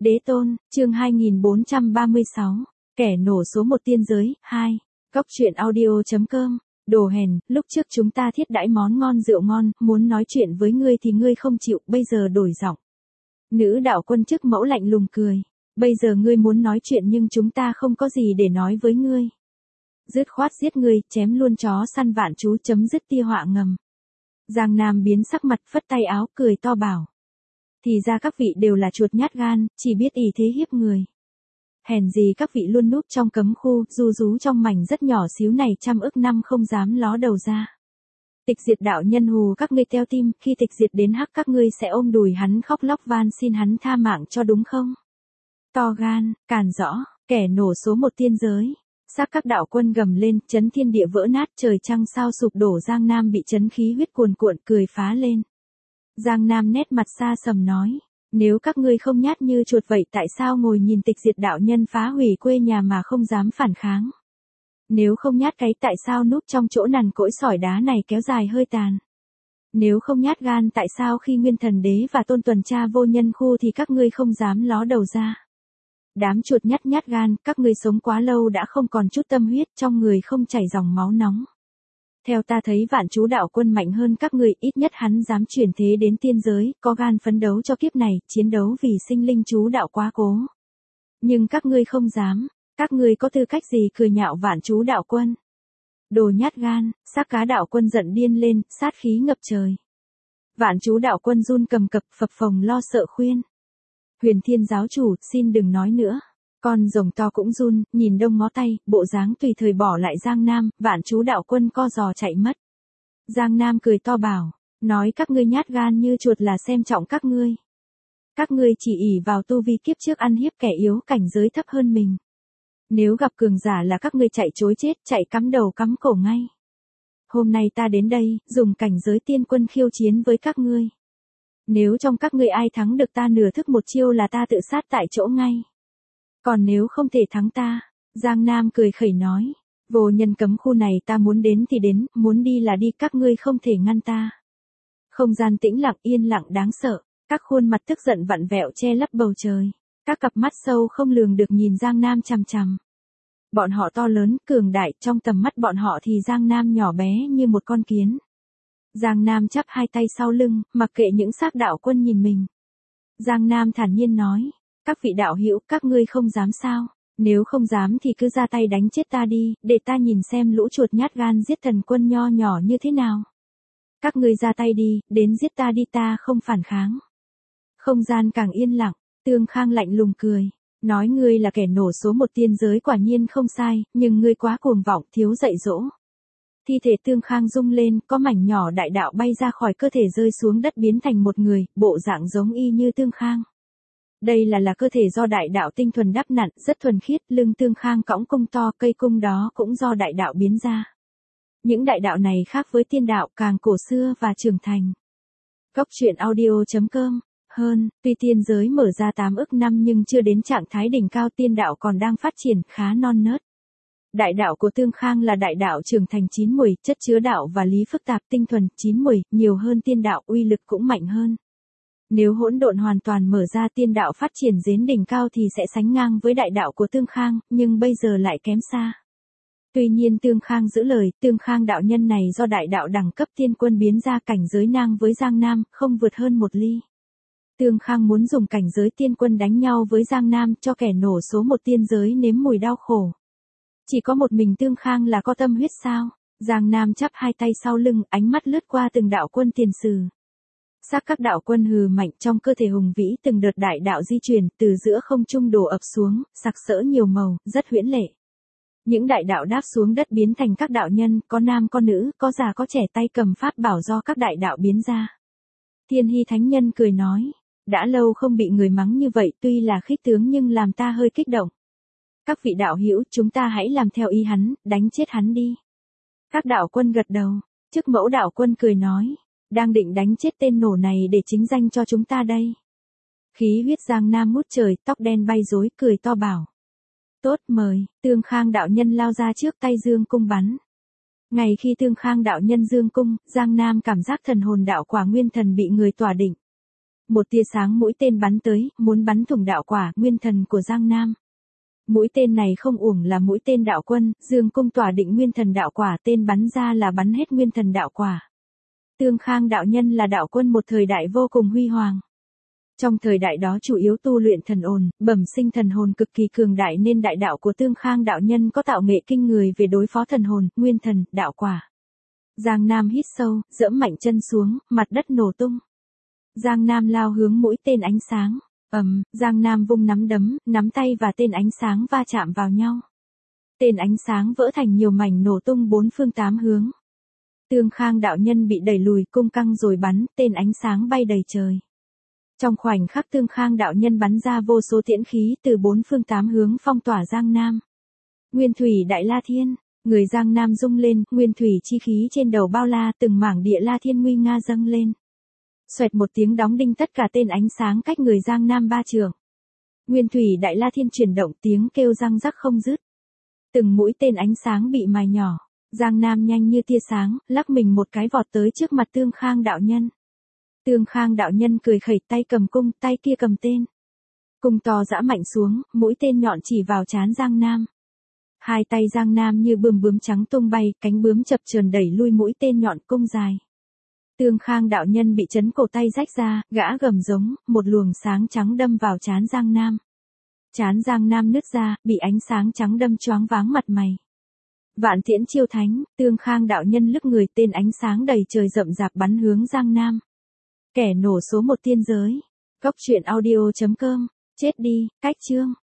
Đế tôn, chương 2436, kẻ nổ số 1 tiên giới, 2, Góc truyện audio.com, đồ hèn, lúc trước chúng ta thiết đãi món ngon rượu ngon, muốn nói chuyện với ngươi thì ngươi không chịu, bây giờ đổi giọng. Nữ đạo quân chức mẫu lạnh lùng cười, bây giờ ngươi muốn nói chuyện nhưng chúng ta không có gì để nói với ngươi. Dứt khoát giết ngươi, chém luôn chó săn vạn chú, chấm dứt tia họa ngầm. Giang Nam biến sắc mặt, phất tay áo, cười to bảo. Thì ra các vị đều là chuột nhát gan, chỉ biết ỷ thế hiếp người. Hèn gì các vị luôn núp trong cấm khu, ru rú trong mảnh rất nhỏ xíu này trăm ức năm không dám ló đầu ra. Tịch diệt đạo nhân hù các ngươi teo tim, khi tịch diệt đến hắc các ngươi sẽ ôm đùi hắn khóc lóc van xin hắn tha mạng cho đúng không? To gan, càn rõ, kẻ nổ số 1 tiên giới. Xác các đạo quân gầm lên, chấn thiên địa vỡ nát, trời trăng sao sụp đổ. Giang Nam bị chấn khí huyết cuồn cuộn, cười phá lên. Giang Nam nét mặt xa sầm nói, nếu các ngươi không nhát như chuột vậy tại sao ngồi nhìn tịch diệt đạo nhân phá hủy quê nhà mà không dám phản kháng? Nếu không nhát cái tại sao núp trong chỗ nằn cỗi sỏi đá này kéo dài hơi tàn? Nếu không nhát gan tại sao khi Nguyên Thần Đế và Tôn tuần tra vô nhân khu thì các ngươi không dám ló đầu ra? Đám chuột nhát gan, các ngươi sống quá lâu đã không còn chút tâm huyết, trong người không chảy dòng máu nóng. Theo ta thấy vạn chú đạo quân mạnh hơn các ngươi, ít nhất hắn dám chuyển thế đến tiên giới, có gan phấn đấu cho kiếp này, chiến đấu vì sinh linh chú đạo quá cố. Nhưng các ngươi không dám, các ngươi có tư cách gì cười nhạo vạn chú đạo quân? Đồ nhát gan, xác cá đạo quân giận điên lên, sát khí ngập trời. Vạn chú đạo quân run cầm cập phập phồng lo sợ khuyên. Huyền Thiên giáo chủ, xin đừng nói nữa. Con rồng to cũng run, nhìn đông ngó tay, bộ dáng tùy thời bỏ lại Giang Nam, vạn chú đạo quân co giò chạy mất. Giang Nam cười to bảo, nói các ngươi nhát gan như chuột là xem trọng các ngươi. Các ngươi chỉ ỷ vào tu vi kiếp trước ăn hiếp kẻ yếu cảnh giới thấp hơn mình. Nếu gặp cường giả là các ngươi chạy chối chết, chạy cắm đầu cắm cổ ngay. Hôm nay ta đến đây, dùng cảnh giới tiên quân khiêu chiến với các ngươi. Nếu trong các ngươi ai thắng được ta nửa thức một chiêu là ta tự sát tại chỗ ngay. Còn nếu không thể thắng ta, Giang Nam cười khẩy nói, vô nhân cấm khu này ta muốn đến thì đến, muốn đi là đi, các ngươi không thể ngăn ta. Không gian tĩnh lặng yên lặng đáng sợ, các khuôn mặt tức giận vặn vẹo che lấp bầu trời, các cặp mắt sâu không lường được nhìn Giang Nam chằm chằm. Bọn họ to lớn, cường đại, trong tầm mắt bọn họ thì Giang Nam nhỏ bé như một con kiến. Giang Nam chắp hai tay sau lưng, mặc kệ những xác đạo quân nhìn mình. Giang Nam thản nhiên nói, các vị đạo hữu, các ngươi không dám sao? Nếu không dám thì cứ ra tay đánh chết ta đi, để ta nhìn xem lũ chuột nhát gan giết thần quân nho nhỏ như thế nào. Các ngươi ra tay đi, đến giết ta đi, ta không phản kháng. Không gian càng yên lặng, Tương Khang lạnh lùng cười, nói ngươi là kẻ nổ số 1 tiên giới quả nhiên không sai, nhưng ngươi quá cuồng vọng, thiếu dạy dỗ. Thi thể Tương Khang rung lên, có mảnh nhỏ đại đạo bay ra khỏi cơ thể rơi xuống đất biến thành một người, bộ dạng giống y như Tương Khang. Đây là cơ thể do đại đạo tinh thuần đắp nặn, rất thuần khiết, lưng Tương Khang cõng cung to, cây cung đó cũng do đại đạo biến ra. Những đại đạo này khác với tiên đạo, càng cổ xưa và trưởng thành. Góc truyện audio.com, hơn, tuy tiên giới mở ra 8 ức năm nhưng chưa đến trạng thái đỉnh cao, tiên đạo còn đang phát triển, khá non nớt. Đại đạo của Tương Khang là đại đạo trưởng thành 9 mùi, chất chứa đạo và lý phức tạp tinh thuần, 9 mùi, nhiều hơn tiên đạo, uy lực cũng mạnh hơn. Nếu hỗn độn hoàn toàn mở ra tiên đạo phát triển đến đỉnh cao thì sẽ sánh ngang với đại đạo của Tương Khang, nhưng bây giờ lại kém xa. Tuy nhiên Tương Khang giữ lời, Tương Khang đạo nhân này do đại đạo đẳng cấp tiên quân biến ra, cảnh giới ngang với Giang Nam, không vượt hơn 1 ly. Tương Khang muốn dùng cảnh giới tiên quân đánh nhau với Giang Nam, cho kẻ nổ số 1 tiên giới nếm mùi đau khổ. Chỉ có một mình Tương Khang là có tâm huyết sao? Giang Nam chắp hai tay sau lưng, ánh mắt lướt qua từng đạo quân tiền sử. Xác các đạo quân hừ mạnh, trong cơ thể hùng vĩ từng đợt đại đạo di chuyển, từ giữa không trung đổ ập xuống, sặc sỡ nhiều màu, rất huyễn lệ. Những đại đạo đáp xuống đất biến thành các đạo nhân, có nam có nữ, có già có trẻ, tay cầm pháp bảo do các đại đạo biến ra. Thiên Hy Thánh Nhân cười nói, đã lâu không bị người mắng như vậy, tuy là khích tướng nhưng làm ta hơi kích động. Các vị đạo hữu, chúng ta hãy làm theo ý hắn, đánh chết hắn đi. Các đạo quân gật đầu, chức mẫu đạo quân cười nói, đang định đánh chết tên nổ này để chính danh cho chúng ta đây. Khí huyết Giang Nam ngút trời, tóc đen bay rối, cười to bảo. Tốt, mời. Tương Khang đạo nhân lao ra trước, tay dương cung bắn. Ngày khi Tương Khang đạo nhân dương cung, Giang Nam cảm giác thần hồn đạo quả nguyên thần bị người tỏa định. một tia sáng mũi tên bắn tới, muốn bắn thủng đạo quả, nguyên thần của Giang Nam. Mũi tên này không uổng là mũi tên đạo quân, dương cung tỏa định nguyên thần đạo quả, tên bắn ra là bắn hết nguyên thần đạo quả. Tương Khang đạo nhân là đạo quân một thời đại vô cùng huy hoàng. Trong thời đại đó chủ yếu tu luyện thần ồn, bẩm sinh thần hồn cực kỳ cường đại nên đại đạo của Tương Khang đạo nhân có tạo nghệ kinh người về đối phó thần hồn, nguyên thần, đạo quả. Giang Nam hít sâu, giẫm mạnh chân xuống, mặt đất nổ tung. Giang Nam lao hướng mũi tên ánh sáng. Giang Nam vung nắm đấm, nắm tay và tên ánh sáng va chạm vào nhau. Tên ánh sáng vỡ thành nhiều mảnh nổ tung bốn phương tám hướng. Tương Khang đạo nhân bị đẩy lùi, cung căng rồi bắn, tên ánh sáng bay đầy trời. Trong khoảnh khắc Tương Khang đạo nhân bắn ra vô số tiễn khí từ bốn phương tám hướng phong tỏa Giang Nam. Nguyên thủy đại la thiên, người Giang Nam rung lên, nguyên thủy chi khí trên đầu bao la, từng mảng địa la thiên nguy nga dâng lên. Xoẹt một tiếng đóng đinh, tất cả tên ánh sáng cách người Giang Nam 3 trượng. Nguyên thủy đại la thiên chuyển động, tiếng kêu răng rắc không dứt. Từng mũi tên ánh sáng bị mài nhỏ. Giang Nam nhanh như tia sáng, lắc mình một cái vọt tới trước mặt Tương Khang đạo nhân. Tương Khang đạo nhân cười khẩy, tay cầm cung, tay kia cầm tên. Cung to giã mạnh xuống, mũi tên nhọn chỉ vào trán Giang Nam. Hai tay Giang Nam như bướm trắng tung bay, cánh bướm chập chờn đẩy lui mũi tên nhọn cung dài. Tương Khang đạo nhân bị chấn cổ tay rách ra, gã gầm giống, một luồng sáng trắng đâm vào trán Giang Nam. Trán Giang Nam nứt ra, bị ánh sáng trắng đâm choáng váng mặt mày. Vạn tiễn chiêu thánh, Tương Khang đạo nhân lướt người, tên ánh sáng đầy trời rậm rạp bắn hướng Giang Nam. Kẻ nổ số 1 tiên giới. Góc truyện audio.com. Chết đi, cách chương.